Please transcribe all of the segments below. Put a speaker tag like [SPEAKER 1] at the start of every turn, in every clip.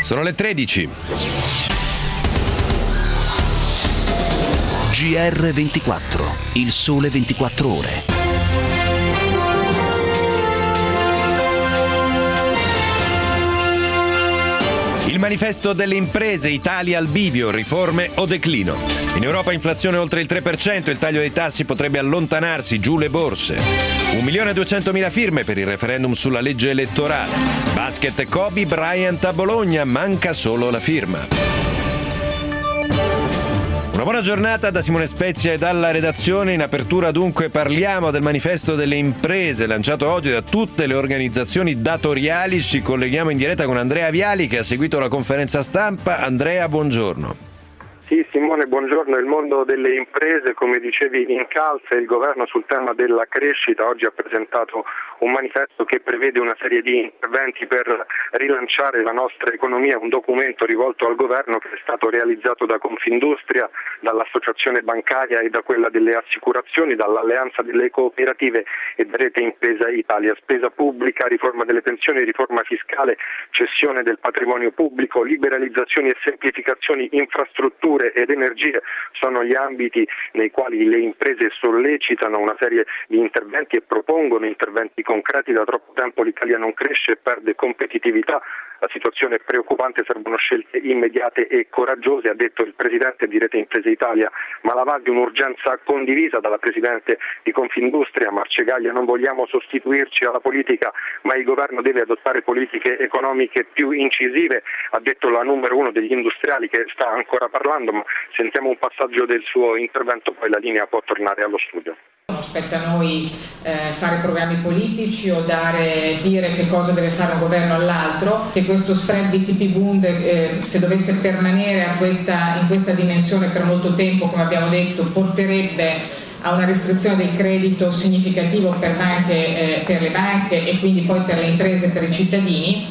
[SPEAKER 1] Sono le 13.
[SPEAKER 2] GR24, il sole 24 ore.
[SPEAKER 1] Il manifesto delle imprese, Italia al bivio, riforme o declino. In Europa inflazione oltre il 3%, il taglio dei tassi potrebbe allontanarsi, giù le borse. 1.200.000 firme per il referendum sulla legge elettorale. Basket Kobe Bryant a Bologna, manca solo la firma. Una buona giornata da Simone Spezia e dalla redazione. In apertura dunque parliamo del manifesto delle imprese lanciato oggi da tutte le organizzazioni datoriali. Ci colleghiamo in diretta con Andrea Viali che ha seguito la conferenza stampa. Andrea, buongiorno.
[SPEAKER 3] Sì, Simone, buongiorno. Il mondo delle imprese, come dicevi, incalza. Il governo sul tema della crescita oggi ha presentato un manifesto che prevede una serie di interventi per rilanciare la nostra economia, un documento rivolto al governo che è stato realizzato da Confindustria, dall'associazione bancaria e da quella delle assicurazioni, dall'alleanza delle cooperative e da Rete Impresa Italia. Spesa pubblica, riforma delle pensioni, riforma fiscale, cessione del patrimonio pubblico, liberalizzazioni e semplificazioni, infrastrutture ed energie sono gli ambiti nei quali le imprese sollecitano una serie di interventi e propongono interventi concreti. Da troppo tempo l'Italia non cresce e perde competitività. La situazione è preoccupante, servono scelte immediate e coraggiose, ha detto il presidente di Rete Imprese Italia, ma la va di un'urgenza condivisa dalla presidente di Confindustria, Marcegaglia. Non vogliamo sostituirci alla politica, ma il governo deve adottare politiche economiche più incisive, ha detto la numero uno degli industriali che sta ancora parlando, ma sentiamo un passaggio del suo intervento, poi la linea può tornare allo studio.
[SPEAKER 4] Non spetta a noi fare programmi politici o dire che cosa deve fare un governo all'altro, che questo spread BTP-Bund se dovesse permanere in questa dimensione per molto tempo, come abbiamo detto, porterebbe a una restrizione del credito significativo per le banche e quindi poi per le imprese e per i cittadini.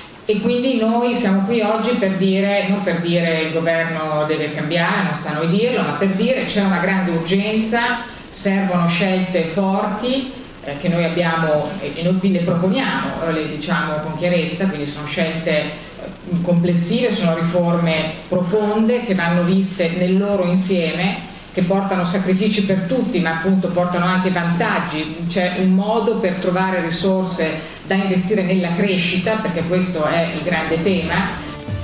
[SPEAKER 4] E quindi noi siamo qui oggi per dire, non per dire il governo deve cambiare, non sta a noi dirlo, ma per dire c'è una grande urgenza. Servono scelte forti che noi abbiamo e noi qui le proponiamo, le diciamo con chiarezza, quindi sono scelte complessive, sono riforme profonde che vanno viste nel loro insieme, che portano sacrifici per tutti ma appunto portano anche vantaggi. C'è un modo per trovare risorse da investire nella crescita, perché questo è il grande tema.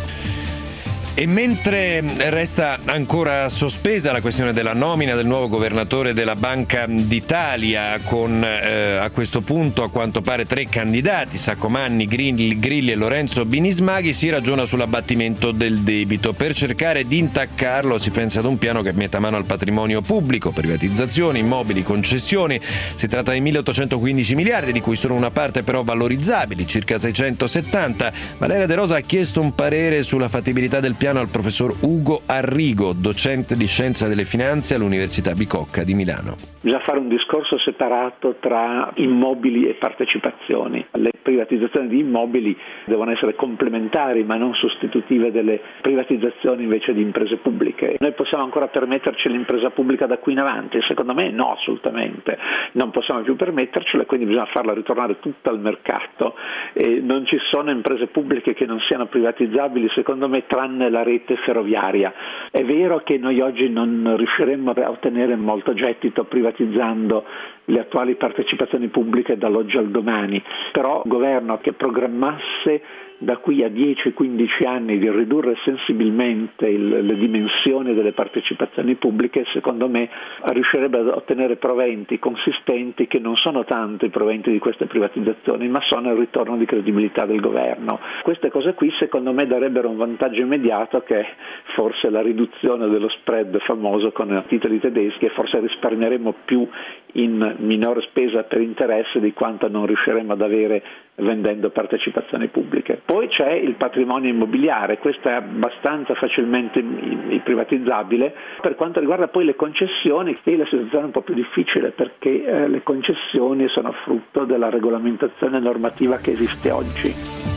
[SPEAKER 1] E mentre resta ancora sospesa la questione della nomina del nuovo governatore della Banca d'Italia, con a questo punto a quanto pare 3 candidati, Saccomanni, Grilli e Lorenzo Binismaghi, si ragiona sull'abbattimento del debito. Per cercare di intaccarlo si pensa ad un piano che metta mano al patrimonio pubblico, privatizzazioni, immobili, concessioni. Si tratta di 1.815 miliardi, di cui solo una parte però valorizzabili, circa 670. Valeria De Rosa ha chiesto un parere sulla fattibilità del piano al professor Ugo Arrigo, docente di Scienza delle Finanze all'Università Bicocca di Milano.
[SPEAKER 5] Bisogna fare un discorso separato tra immobili e partecipazioni. Le privatizzazioni di immobili devono essere complementari ma non sostitutive delle privatizzazioni invece di imprese pubbliche. Noi possiamo ancora permetterci l'impresa pubblica da qui in avanti? Secondo me no, assolutamente. Non possiamo più permettercela, quindi bisogna farla ritornare tutta al mercato. E non ci sono imprese pubbliche che non siano privatizzabili, secondo me, tranne la rete ferroviaria. È vero che noi oggi non riusciremmo a ottenere molto gettito privatizzando le attuali partecipazioni pubbliche dall'oggi al domani, però un governo che programmasse da qui a 10-15 anni di ridurre sensibilmente le dimensioni delle partecipazioni pubbliche, secondo me riuscirebbe ad ottenere proventi consistenti che non sono tanto i proventi di queste privatizzazioni, ma sono il ritorno di credibilità del governo. Queste cose qui secondo me darebbero un vantaggio immediato, che è forse la riduzione dello spread famoso con i titoli tedeschi, e forse risparmieremo più in minore spesa per interesse di quanto non riusciremo ad avere vendendo partecipazioni pubbliche. Poi c'è il patrimonio immobiliare, questo è abbastanza facilmente privatizzabile. Per quanto riguarda poi le concessioni, qui la situazione è un po' più difficile, perché le concessioni sono frutto della regolamentazione normativa che esiste oggi.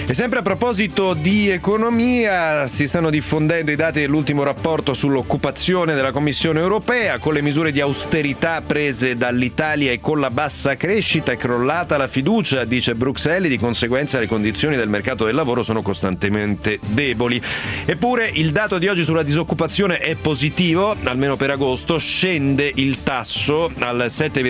[SPEAKER 1] E sempre a proposito di economia, si stanno diffondendo i dati dell'ultimo rapporto sull'occupazione della Commissione europea. Con le misure di austerità prese dall'Italia e con la bassa crescita è crollata la fiducia, dice Bruxelles, e di conseguenza le condizioni del mercato del lavoro sono costantemente deboli. Eppure il dato di oggi sulla disoccupazione è positivo, almeno per agosto, scende il tasso al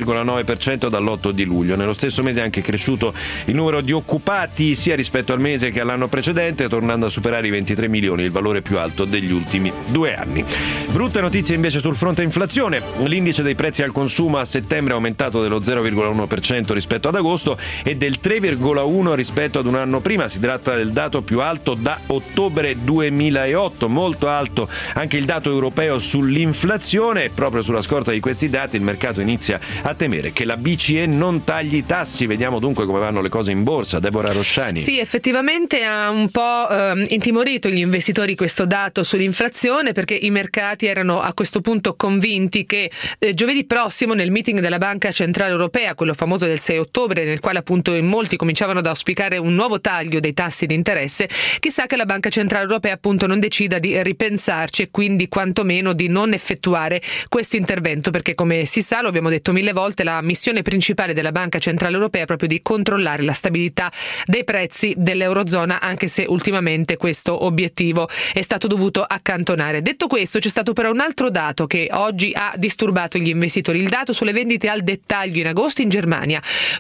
[SPEAKER 1] 7,9% dall'8 di luglio. Nello stesso mese è anche cresciuto il numero di occupati sia rispetto al mese che all'anno precedente, tornando a superare i 23 milioni, il valore più alto degli ultimi 2 anni. Brutte notizie invece sul fronte inflazione. L'indice dei prezzi al consumo a settembre è aumentato dello 0,1% rispetto ad agosto e del 3,1% rispetto ad un anno prima. Si tratta del dato più alto da ottobre 2008, molto alto anche il dato europeo sull'inflazione. Proprio sulla scorta di questi dati il mercato inizia a temere che la BCE non tagli i tassi. Vediamo dunque come vanno le cose in borsa. Deborah Rosciani.
[SPEAKER 6] Sì, effettivamente ha un po' intimorito gli investitori questo dato sull'inflazione, perché i mercati erano a questo punto convinti che giovedì prossimo, nel meeting della Banca Centrale Europea, quello famoso del 6 ottobre, nel quale appunto in molti cominciavano ad auspicare un nuovo taglio dei tassi di interesse, chissà che la Banca Centrale Europea appunto non decida di ripensarci e quindi quantomeno di non effettuare questo intervento, perché come si sa, lo abbiamo detto 1000 volte, la missione principale della Banca Centrale Europea è proprio di controllare la stabilità dei prezzi dell'Eurozona, anche se ultimamente questo obiettivo è stato dovuto accantonare. Detto questo, c'è stato però un altro dato che oggi ha disturbato gli investitori. Il dato sulle vendite al dettaglio in agosto in Germania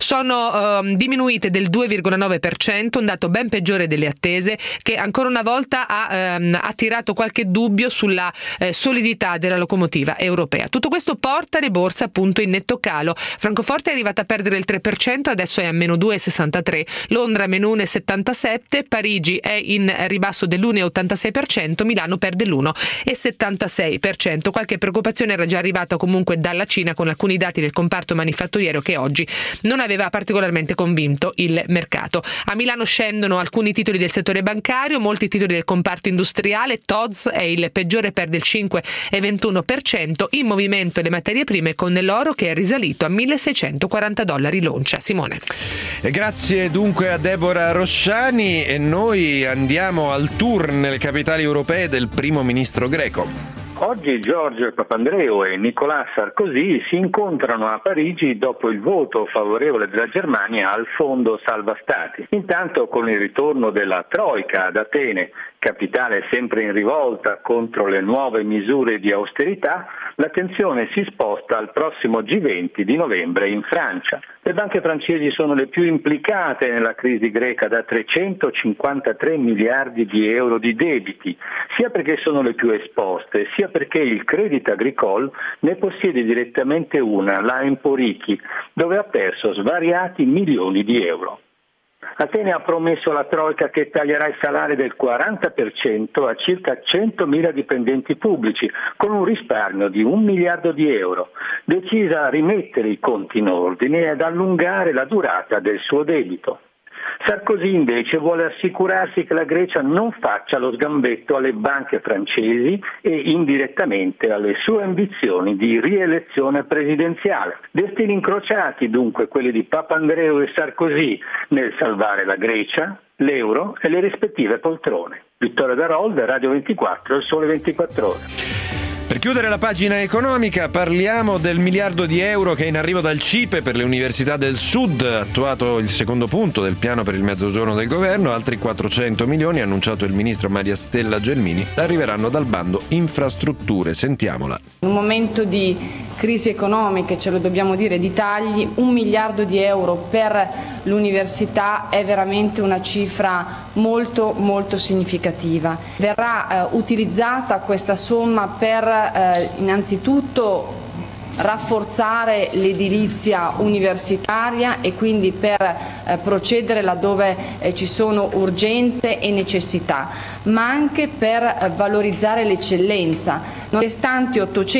[SPEAKER 6] sono diminuite del 2,9%, un dato ben peggiore delle attese, che ancora una volta ha attirato qualche dubbio sulla solidità della locomotiva europea. Tutto questo porta le borse appunto in netto calo. Francoforte è arrivata a perdere il 3%, adesso è a meno 2,63%, Londra meno 1,77%, Parigi è in ribasso dell'1,86%, Milano perde l'1,76%. Qualche preoccupazione era già arrivata comunque dalla Cina, con alcuni dati del comparto manifatturiero che oggi non aveva particolarmente convinto il mercato. A Milano scendono alcuni titoli del settore bancario, molti titoli del comparto industriale. Tod's è il peggiore, perde il 5,21%. In movimento le materie prime, con l'oro che è risalito a $1.640 l'oncia. Simone.
[SPEAKER 1] Grazie dunque a Deborah Rosciani, e noi andiamo al tour nelle capitali europee del primo ministro greco.
[SPEAKER 7] Oggi Giorgio Papandreou e Nicolas Sarkozy si incontrano a Parigi dopo il voto favorevole della Germania al fondo salva stati. Intanto, con il ritorno della Troika ad Atene, capitale sempre in rivolta contro le nuove misure di austerità, l'attenzione si sposta al prossimo G20 di novembre in Francia. Le banche francesi sono le più implicate nella crisi greca, da 353 miliardi di euro di debiti, sia perché sono le più esposte, sia perché il Crédit Agricole ne possiede direttamente una, la Emporiki, dove ha perso svariati milioni di euro. Atene ha promesso alla Troika che taglierà il salario del 40% a circa 100.000 dipendenti pubblici, con un risparmio di 1 miliardo di euro, decisa a rimettere i conti in ordine e ad allungare la durata del suo debito. Sarkozy invece vuole assicurarsi che la Grecia non faccia lo sgambetto alle banche francesi e indirettamente alle sue ambizioni di rielezione presidenziale. Destini incrociati dunque quelli di Papandreou e Sarkozy nel salvare la Grecia, l'euro e le rispettive poltrone. Vittorio Darold, Radio 24, Il Sole 24 Ore.
[SPEAKER 1] Per chiudere la pagina economica parliamo del miliardo di euro che è in arrivo dal CIPE per le università del Sud, attuato il secondo punto del piano per il mezzogiorno del governo. Altri 400 milioni, annunciato il ministro Maria Stella Gelmini, arriveranno dal bando infrastrutture. Sentiamola.
[SPEAKER 8] In un momento di crisi economiche, ce lo dobbiamo dire, di tagli, 1 miliardo di euro per l'università è veramente una cifra molto molto significativa. Verrà utilizzata questa somma per innanzitutto rafforzare l'edilizia universitaria e quindi per procedere laddove ci sono urgenze e necessità, ma anche per valorizzare l'eccellenza. I restanti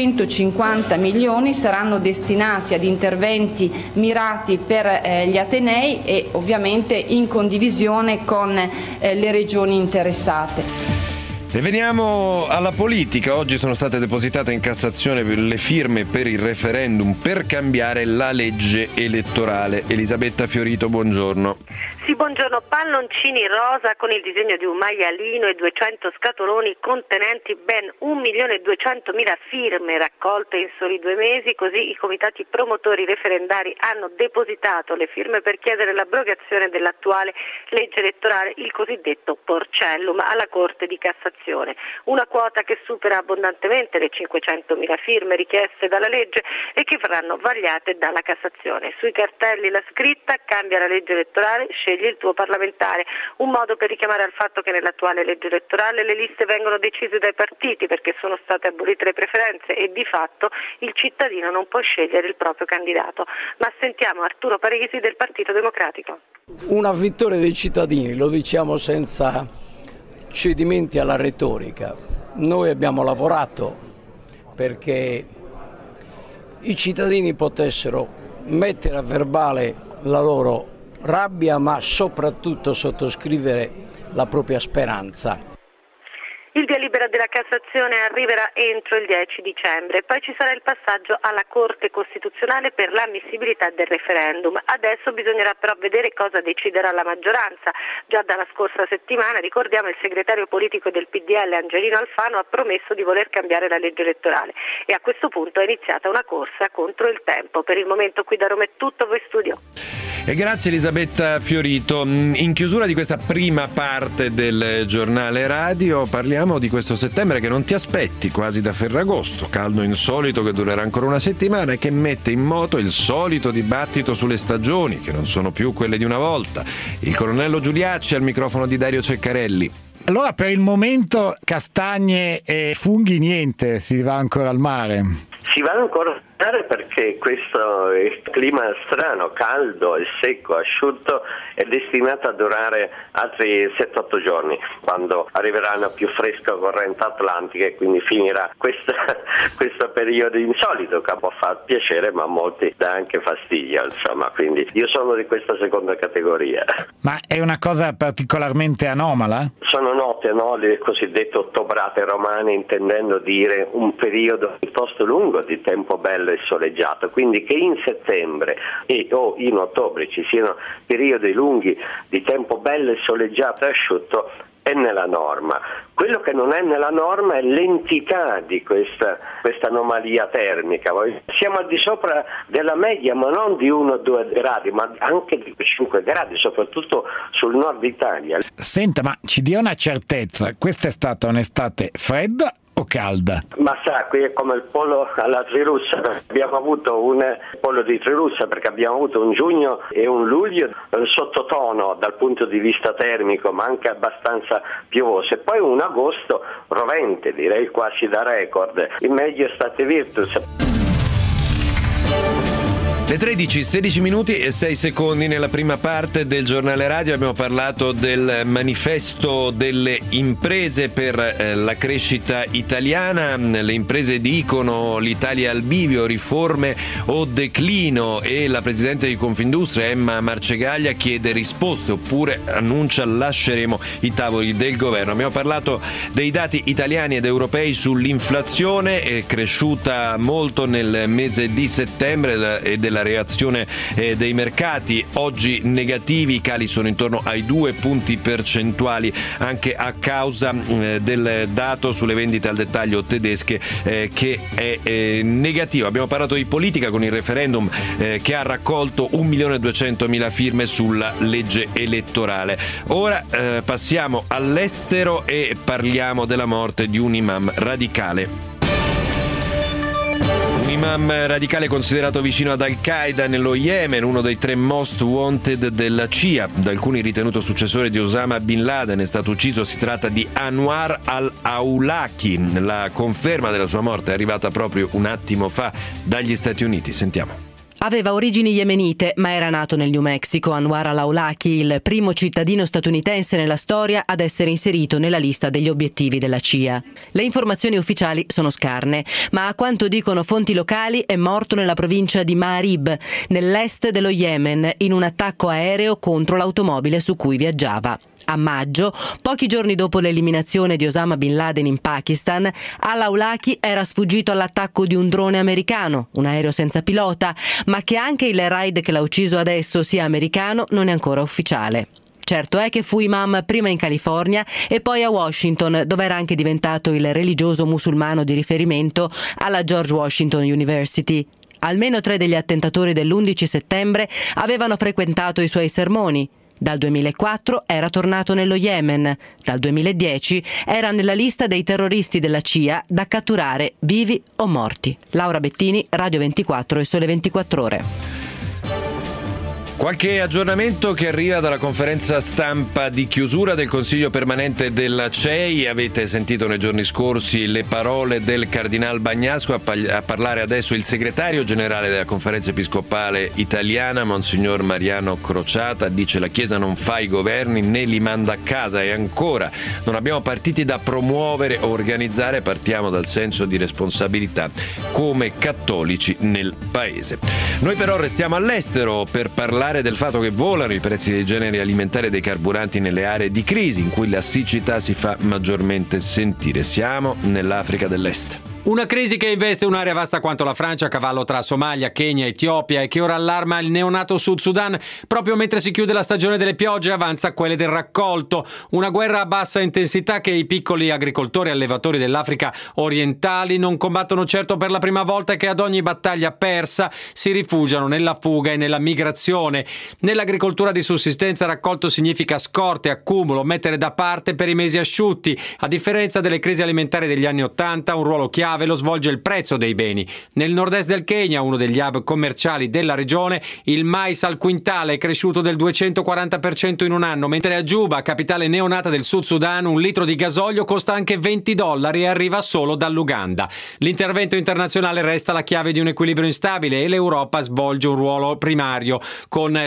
[SPEAKER 8] 850 milioni saranno destinati ad interventi mirati per gli atenei e ovviamente in condivisione con le regioni interessate.
[SPEAKER 1] E veniamo alla politica. Oggi sono state depositate in Cassazione le firme per il referendum per cambiare la legge elettorale. Elisabetta Fiorito, buongiorno.
[SPEAKER 9] Sì, buongiorno. Palloncini rosa con il disegno di un maialino e 200 scatoloni contenenti ben 1.200.000 firme raccolte in soli 2 mesi. Così i comitati promotori referendari hanno depositato le firme per chiedere l'abrogazione dell'attuale legge elettorale, il cosiddetto Porcellum, alla Corte di Cassazione. Una quota che supera abbondantemente le 500.000 firme richieste dalla legge e che verranno vagliate dalla Cassazione. Sui cartelli la scritta: cambia la legge elettorale, scegli il tuo parlamentare, un modo per richiamare al fatto che nell'attuale legge elettorale le liste vengono decise dai partiti perché sono state abolite le preferenze e di fatto il cittadino non può scegliere il proprio candidato. Ma sentiamo Arturo Parisi del Partito Democratico.
[SPEAKER 10] Una vittoria dei cittadini, lo diciamo senza cedimenti alla retorica. Noi abbiamo lavorato perché i cittadini potessero mettere a verbale la loro rabbia, ma soprattutto sottoscrivere la propria speranza.
[SPEAKER 9] Il via libera della Cassazione arriverà entro il 10 dicembre, poi ci sarà il passaggio alla Corte Costituzionale per l'ammissibilità del referendum. Adesso bisognerà però vedere cosa deciderà la maggioranza. Già dalla scorsa settimana, ricordiamo, il segretario politico del PDL Angelino Alfano ha promesso di voler cambiare la legge elettorale e a questo punto è iniziata una corsa contro il tempo. Per il momento qui da Roma è tutto, voi studio.
[SPEAKER 1] E grazie Elisabetta Fiorito. In chiusura di questa prima parte del giornale radio parliamo di questo settembre che non ti aspetti, quasi da Ferragosto, caldo insolito che durerà ancora una settimana e che mette in moto il solito dibattito sulle stagioni, che non sono più quelle di una volta. Il colonnello Giuliacci al microfono di Dario Ceccarelli.
[SPEAKER 11] Allora, per il momento castagne e funghi niente, si va ancora al mare.
[SPEAKER 12] Si va ancora al mare perché questo clima strano, caldo e secco, asciutto, è destinato a durare altri 7-8 giorni, quando arriverà una più fresca corrente atlantica e quindi finirà questo periodo insolito che può far piacere ma a molti dà anche fastidio, insomma, quindi io sono di questa seconda categoria.
[SPEAKER 11] Ma è una cosa particolarmente anomala?
[SPEAKER 12] Sono note, no, le cosiddette ottobrate romane, intendendo dire un periodo piuttosto lungo di tempo bello e soleggiato, quindi che in settembre o in ottobre ci siano periodi lunghi di tempo bello e soleggiato e asciutto è nella norma. Quello che non è nella norma è l'entità di questa anomalia termica. Siamo al di sopra della media, ma non di 1-2 gradi, ma anche di 5 gradi, soprattutto sul nord Italia.
[SPEAKER 11] Senta, ma ci dia una certezza, questa è stata un'estate fredda o calda?
[SPEAKER 12] Ma sa, qui è come il pollo alla Trirussa, abbiamo avuto un pollo di Trirussa perché abbiamo avuto un giugno e un luglio sottotono dal punto di vista termico, ma anche abbastanza piovoso, e poi un agosto rovente, direi quasi da record, in meglio estate virtus.
[SPEAKER 1] Le 13, 16 minuti e 6 secondi nella prima parte del giornale radio abbiamo parlato del manifesto delle imprese per la crescita italiana. Le imprese dicono l'Italia al bivio, riforme o declino, e la presidente di Confindustria Emma Marcegaglia chiede risposte oppure annuncia lasceremo i tavoli del governo. Abbiamo parlato dei dati italiani ed europei sull'inflazione, è cresciuta molto nel mese di settembre e della reazione dei mercati. Oggi negativi, i cali sono intorno ai 2 punti percentuali anche a causa del dato sulle vendite al dettaglio tedesche che è negativo. Abbiamo parlato di politica con il referendum che ha raccolto 1.200.000 firme sulla legge elettorale. Ora passiamo all'estero e parliamo della morte di un imam radicale. Un imam radicale considerato vicino ad Al-Qaeda nello Yemen, uno dei 3 most wanted della CIA, da alcuni ritenuto successore di Osama Bin Laden, è stato ucciso. Si tratta di Anwar al-Awlaki. La conferma della sua morte è arrivata proprio un attimo fa dagli Stati Uniti. Sentiamo.
[SPEAKER 13] Aveva origini yemenite, ma era nato nel New Mexico. Anwar al-Awlaki, il primo cittadino statunitense nella storia ad essere inserito nella lista degli obiettivi della CIA. Le informazioni ufficiali sono scarne, ma a quanto dicono fonti locali è morto nella provincia di Ma'arib, nell'est dello Yemen, in un attacco aereo contro l'automobile su cui viaggiava. A maggio, pochi giorni dopo l'eliminazione di Osama Bin Laden in Pakistan, al-Awlaki era sfuggito all'attacco di un drone americano, un aereo senza pilota, ma che anche il raid che l'ha ucciso adesso sia americano non è ancora ufficiale. Certo è che fu imam prima in California e poi a Washington, dove era anche diventato il religioso musulmano di riferimento alla George Washington University. Almeno 3 degli attentatori dell'11 settembre avevano frequentato i suoi sermoni. Dal 2004 era tornato nello Yemen. Dal 2010 era nella lista dei terroristi della CIA da catturare vivi o morti. Laura Bettini, Radio 24 e Sole 24 Ore.
[SPEAKER 1] Qualche aggiornamento che arriva dalla conferenza stampa di chiusura del Consiglio permanente della CEI. Avete sentito nei giorni scorsi le parole del Cardinal Bagnasco, a parlare adesso il segretario generale della Conferenza Episcopale Italiana, Monsignor Mariano Crociata. Dice: la Chiesa non fa i governi né li manda a casa, e ancora non abbiamo partiti da promuovere o organizzare, partiamo dal senso di responsabilità come cattolici nel Paese. Noi però restiamo all'estero per parlare del fatto che volano i prezzi dei generi alimentari e dei carburanti nelle aree di crisi in cui la siccità si fa maggiormente sentire. Siamo nell'Africa dell'Est.
[SPEAKER 14] Una crisi che investe un'area vasta quanto la Francia, a cavallo tra Somalia, Kenya, Etiopia, e che ora allarma il neonato Sud Sudan proprio mentre si chiude la stagione delle piogge e avanza quelle del raccolto. Una guerra a bassa intensità che i piccoli agricoltori e allevatori dell'Africa orientali non combattono certo per la prima volta e che ad ogni battaglia persa si rifugiano nella fuga e nella migrazione. Nell'agricoltura di sussistenza raccolto significa scorte, accumulo, mettere da parte per i mesi asciutti. A differenza delle crisi alimentari degli anni '80, un ruolo chiave lo svolge il prezzo dei beni. Nel nord-est del Kenya, uno degli hub commerciali della regione, il mais al quintale è cresciuto del 240% in un anno, mentre a Juba, capitale neonata del Sud Sudan, un litro di gasolio costa anche $20 e arriva solo dall'Uganda. L'intervento internazionale resta la chiave di un equilibrio instabile e l'Europa svolge un ruolo primario, con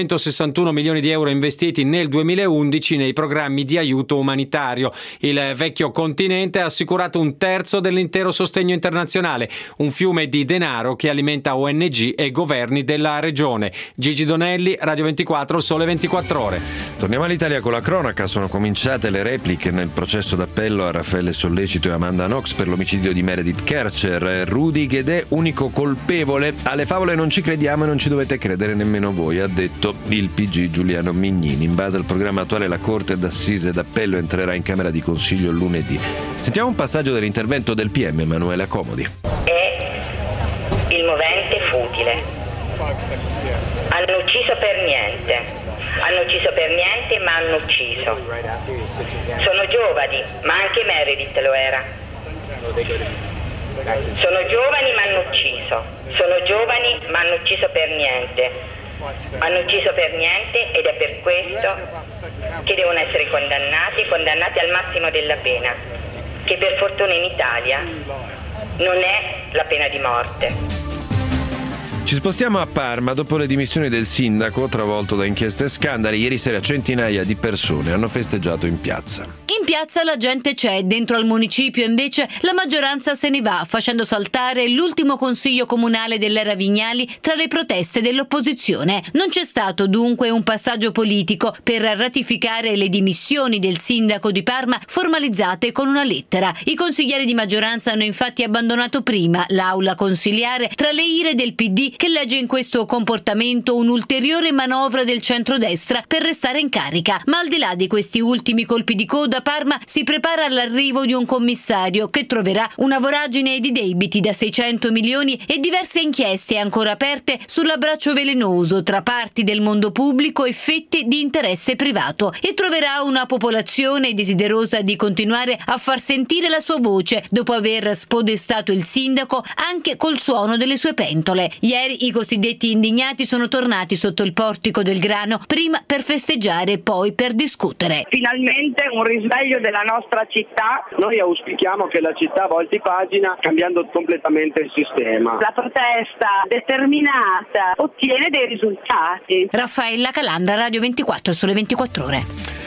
[SPEAKER 14] 661 milioni di euro investiti nel 2011 nei programmi di aiuto umanitario. Il vecchio continente ha assicurato un terzo dell'intero sostegno internazionale, un fiume di denaro che alimenta ONG e governi della regione. Gigi Donelli, Radio 24, Sole 24 Ore.
[SPEAKER 1] Torniamo all'Italia con la cronaca. Sono cominciate le repliche nel processo d'appello a Raffaele Sollecito e Amanda Knox per l'omicidio di Meredith Kercher. Rudy Guedè, unico colpevole. Alle favole non ci crediamo e non ci dovete credere nemmeno voi, ha detto il PG Giuliano Mignini. In base al programma attuale la Corte d'Assise d'appello entrerà in Camera di Consiglio lunedì. Sentiamo un passaggio dell'intervento del PM Emanuela Comodi.
[SPEAKER 15] È il movente futile. Hanno ucciso per niente, ma hanno ucciso. Sono giovani, ma anche Meredith lo era. Sono giovani ma hanno ucciso. Sono giovani ma hanno ucciso per niente. Hanno ucciso per niente ed è per questo che devono essere condannati al massimo della pena, che per fortuna in Italia non è la pena di morte.
[SPEAKER 1] Ci spostiamo a Parma dopo le dimissioni del sindaco, travolto da inchieste e scandali. Ieri sera centinaia di persone hanno festeggiato in piazza.
[SPEAKER 16] In piazza la gente c'è, dentro al municipio invece la maggioranza se ne va, facendo saltare l'ultimo consiglio comunale dell'era Vignali tra le proteste dell'opposizione. Non c'è stato dunque un passaggio politico per ratificare le dimissioni del sindaco di Parma formalizzate con una lettera. I consiglieri di maggioranza hanno infatti abbandonato prima l'aula consiliare tra le ire del PD, che legge in questo comportamento un'ulteriore manovra del centrodestra per restare in carica. Ma al di là di questi ultimi colpi di coda, Parma si prepara all'arrivo di un commissario che troverà una voragine di debiti da 600 milioni e diverse inchieste ancora aperte sull'abbraccio velenoso tra parti del mondo pubblico e fette di interesse privato, e troverà una popolazione desiderosa di continuare a far sentire la sua voce dopo aver spodestato il sindaco anche col suono delle sue pentole. Ieri i cosiddetti indignati sono tornati sotto il portico del Grano, prima per festeggiare e poi per discutere.
[SPEAKER 17] Finalmente un risveglio della nostra città. Noi auspichiamo che la città volti pagina cambiando completamente il sistema.
[SPEAKER 18] La protesta determinata ottiene dei risultati.
[SPEAKER 16] Raffaella Calandra, Radio 24, Sole 24 Ore.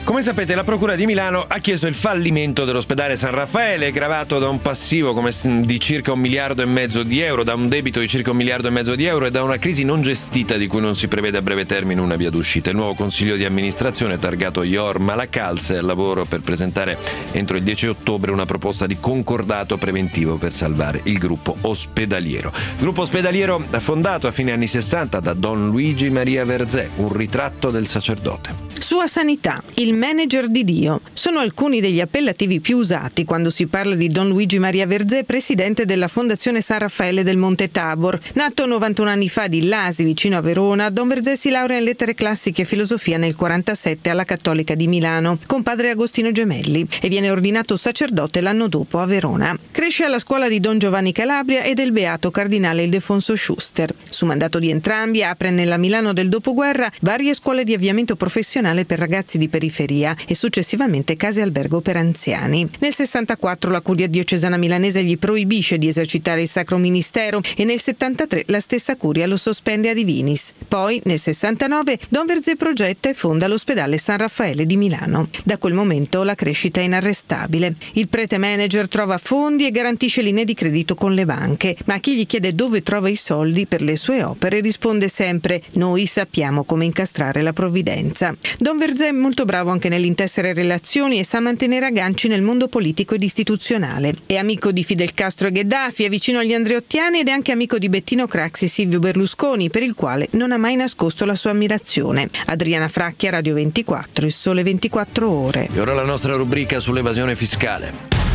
[SPEAKER 1] Come sapete, la Procura di Milano ha chiesto il fallimento dell'ospedale San Raffaele, gravato da un passivo di circa 1,5 miliardi di euro, da un debito di circa 1,5 miliardi di euro e da una crisi non gestita di cui non si prevede a breve termine una via d'uscita. Il nuovo consiglio di amministrazione, targato Ior Malacalze, è al lavoro per presentare entro il 10 ottobre una proposta di concordato preventivo per salvare il gruppo ospedaliero. Gruppo ospedaliero fondato a fine anni 60 da Don Luigi Maria Verzé, un ritratto del sacerdote.
[SPEAKER 19] Sua Sanità, il manager di Dio, sono alcuni degli appellativi più usati quando si parla di Don Luigi Maria Verzé, presidente della Fondazione San Raffaele del Monte Tabor. Nato 91 anni fa di Lasi, vicino a Verona, Don Verzé si laurea in lettere classiche e filosofia nel 47 alla Cattolica di Milano, con padre Agostino Gemelli, e viene ordinato sacerdote l'anno dopo a Verona. Cresce alla scuola di Don Giovanni Calabria e del beato cardinale Ildefonso Schuster. Su mandato di entrambi apre nella Milano del dopoguerra varie scuole di avviamento professionale per ragazzi di periferia e successivamente case albergo per anziani. Nel 64 la curia diocesana milanese gli proibisce di esercitare il sacro ministero e nel 73 la stessa curia lo sospende a divinis. Poi nel 69 Don Verzé progetta e fonda l'ospedale San Raffaele di Milano. Da quel momento la crescita è inarrestabile. Il prete manager trova fondi e garantisce linee di credito con le banche, ma a chi gli chiede dove trova i soldi per le sue opere risponde sempre: noi sappiamo come incastrare la provvidenza. Don Verzé è molto bravo anche nell'intessere relazioni e sa mantenere agganci nel mondo politico ed istituzionale. È amico di Fidel Castro e Gheddafi, è vicino agli andreottiani ed è anche amico di Bettino Craxi e Silvio Berlusconi, per il quale non ha mai nascosto la sua ammirazione. Adriana Fracchia, Radio 24, Il Sole 24 Ore.
[SPEAKER 1] E ora la nostra rubrica sull'evasione fiscale.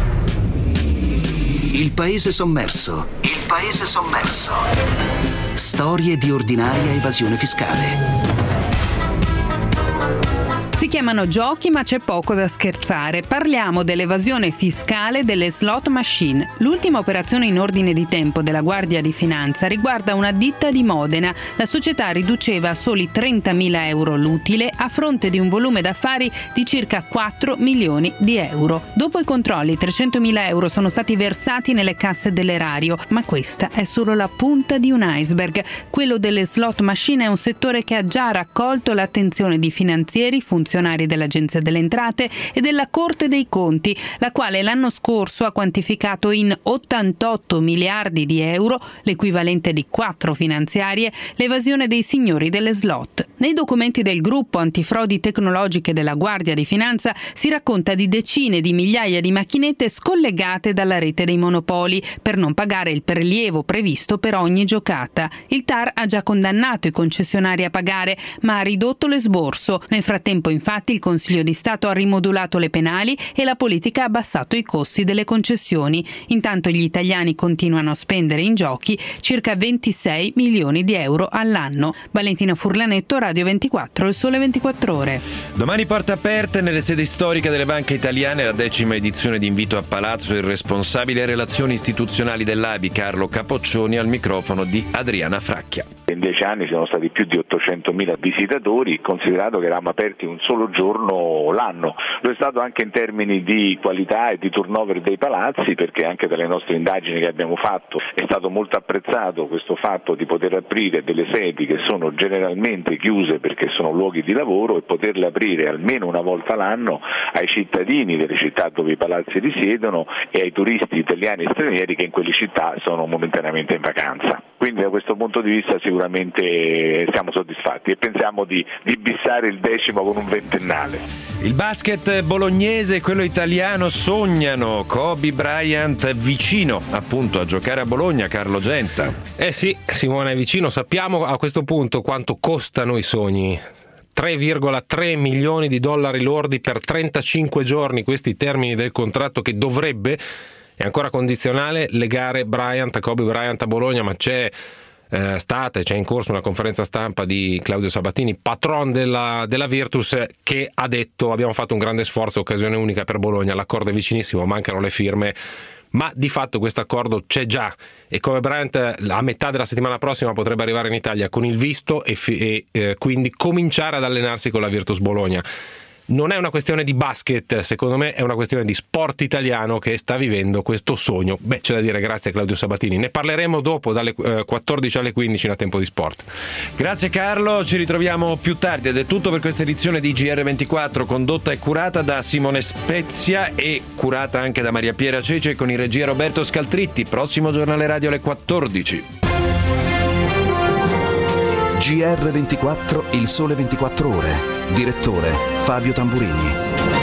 [SPEAKER 2] Il paese sommerso. Il paese sommerso. Storie di ordinaria evasione fiscale.
[SPEAKER 20] Si chiamano giochi, ma c'è poco da scherzare. Parliamo dell'evasione fiscale delle slot machine. L'ultima operazione in ordine di tempo della Guardia di Finanza riguarda una ditta di Modena. La società riduceva a soli 30.000 euro l'utile a fronte di un volume d'affari di circa 4 milioni di euro. Dopo i controlli, 300.000 euro sono stati versati nelle casse dell'erario, ma questa è solo la punta di un iceberg. Quello delle slot machine è un settore che ha già raccolto l'attenzione di finanzieri, funzionari dell'Agenzia delle Entrate e della Corte dei Conti, la quale l'anno scorso ha quantificato in 88 miliardi di euro, l'equivalente di 4 finanziarie, l'evasione dei signori delle slot. Nei documenti del gruppo antifrodi tecnologiche della Guardia di Finanza si racconta di decine di migliaia di macchinette scollegate dalla rete dei monopoli per non pagare il prelievo previsto per ogni giocata. Il TAR ha già condannato i concessionari a pagare, ma ha ridotto l'esborso. Nel frattempo, infatti, il Consiglio di Stato ha rimodulato le penali e la politica ha abbassato i costi delle concessioni. Intanto gli italiani continuano a spendere in giochi circa 26 milioni di euro all'anno. Valentina Furlanetto, Radio 24, Il Sole 24 Ore.
[SPEAKER 1] Domani porte aperte nelle sedi storiche delle banche italiane la 10ª edizione di Invito a Palazzo. Il responsabile relazioni istituzionali dell'ABI, Carlo Capoccioni, al microfono di Adriana Fracchia.
[SPEAKER 21] In 10 anni sono stati più di 800.000 visitatori, considerato che eravamo aperti un solo giorno l'anno. Lo è stato anche in termini di qualità e di turnover dei palazzi, perché anche dalle nostre indagini che abbiamo fatto è stato molto apprezzato questo fatto di poter aprire delle sedi che sono generalmente chiuse perché sono luoghi di lavoro e poterle aprire almeno una volta l'anno ai cittadini delle città dove i palazzi risiedono e ai turisti italiani e stranieri che in quelle città sono momentaneamente in vacanza. Quindi da questo punto di vista sicuramente siamo soddisfatti e pensiamo di bissare il 10° con un 20ennale.
[SPEAKER 1] Il basket bolognese e quello italiano sognano Kobe Bryant vicino appunto a giocare a Bologna. Carlo Genta.
[SPEAKER 22] Sì, Simone è vicino. Sappiamo a questo punto quanto costano i sogni. 3,3 milioni di dollari lordi per 35 giorni, questi i termini del contratto che dovrebbe, è ancora condizionale, legare Kobe Bryant a Bologna, ma c'è in corso una conferenza stampa di Claudio Sabatini, patron della Virtus, che ha detto: abbiamo fatto un grande sforzo, occasione unica per Bologna, l'accordo è vicinissimo, mancano le firme, ma di fatto questo accordo c'è già e Kobe Bryant a metà della settimana prossima potrebbe arrivare in Italia con il visto e quindi cominciare ad allenarsi con la Virtus Bologna. Non è una questione di basket, secondo me è una questione di sport italiano che sta vivendo questo sogno. Beh, c'è da dire grazie a Claudio Sabatini. Ne parleremo dopo, dalle 14 alle 15 a Tempo di Sport.
[SPEAKER 1] Grazie Carlo, ci ritroviamo più tardi ed è tutto per questa edizione di GR24, condotta e curata da Simone Spezia e curata anche da Maria Piera Cece con in regia Roberto Scaltritti. Prossimo giornale radio alle 14.
[SPEAKER 2] GR24, il sole 24 ore. Direttore Fabio Tamburini.